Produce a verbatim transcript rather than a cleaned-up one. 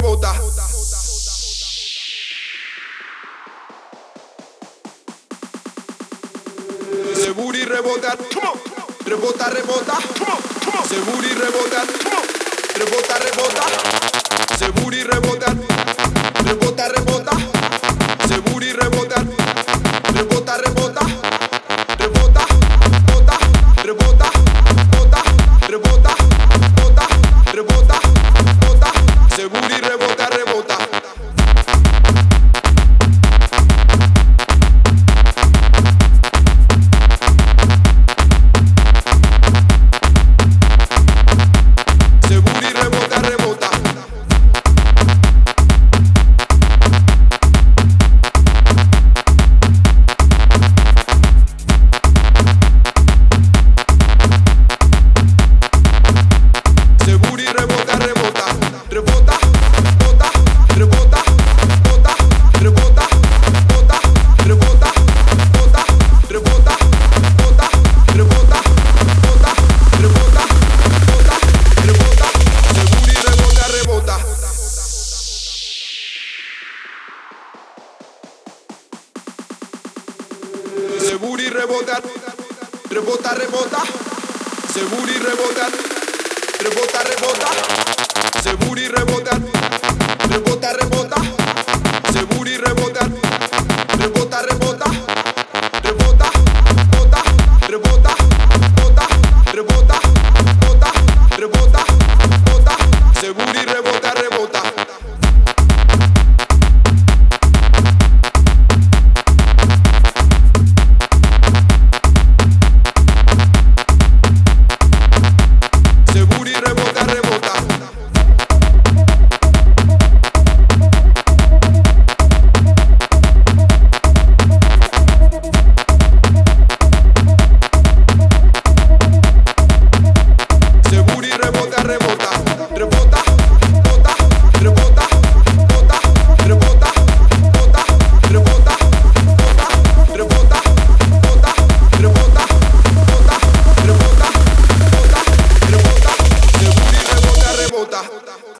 rebota. Ese booty rebota, rebota, rebota. Ese booty rebota, rebota, rebota. Ese booty rebota, rebota, rebota. Ese booty rebota, rebota, rebota. Rebota, bota, rebota, bota, rebota, bota, rebota, bota. Ese booty rebota, rebota. Ese booty rebota, rebota, rebota. Ese booty rebota, rebota, rebota. Ese booty rebota.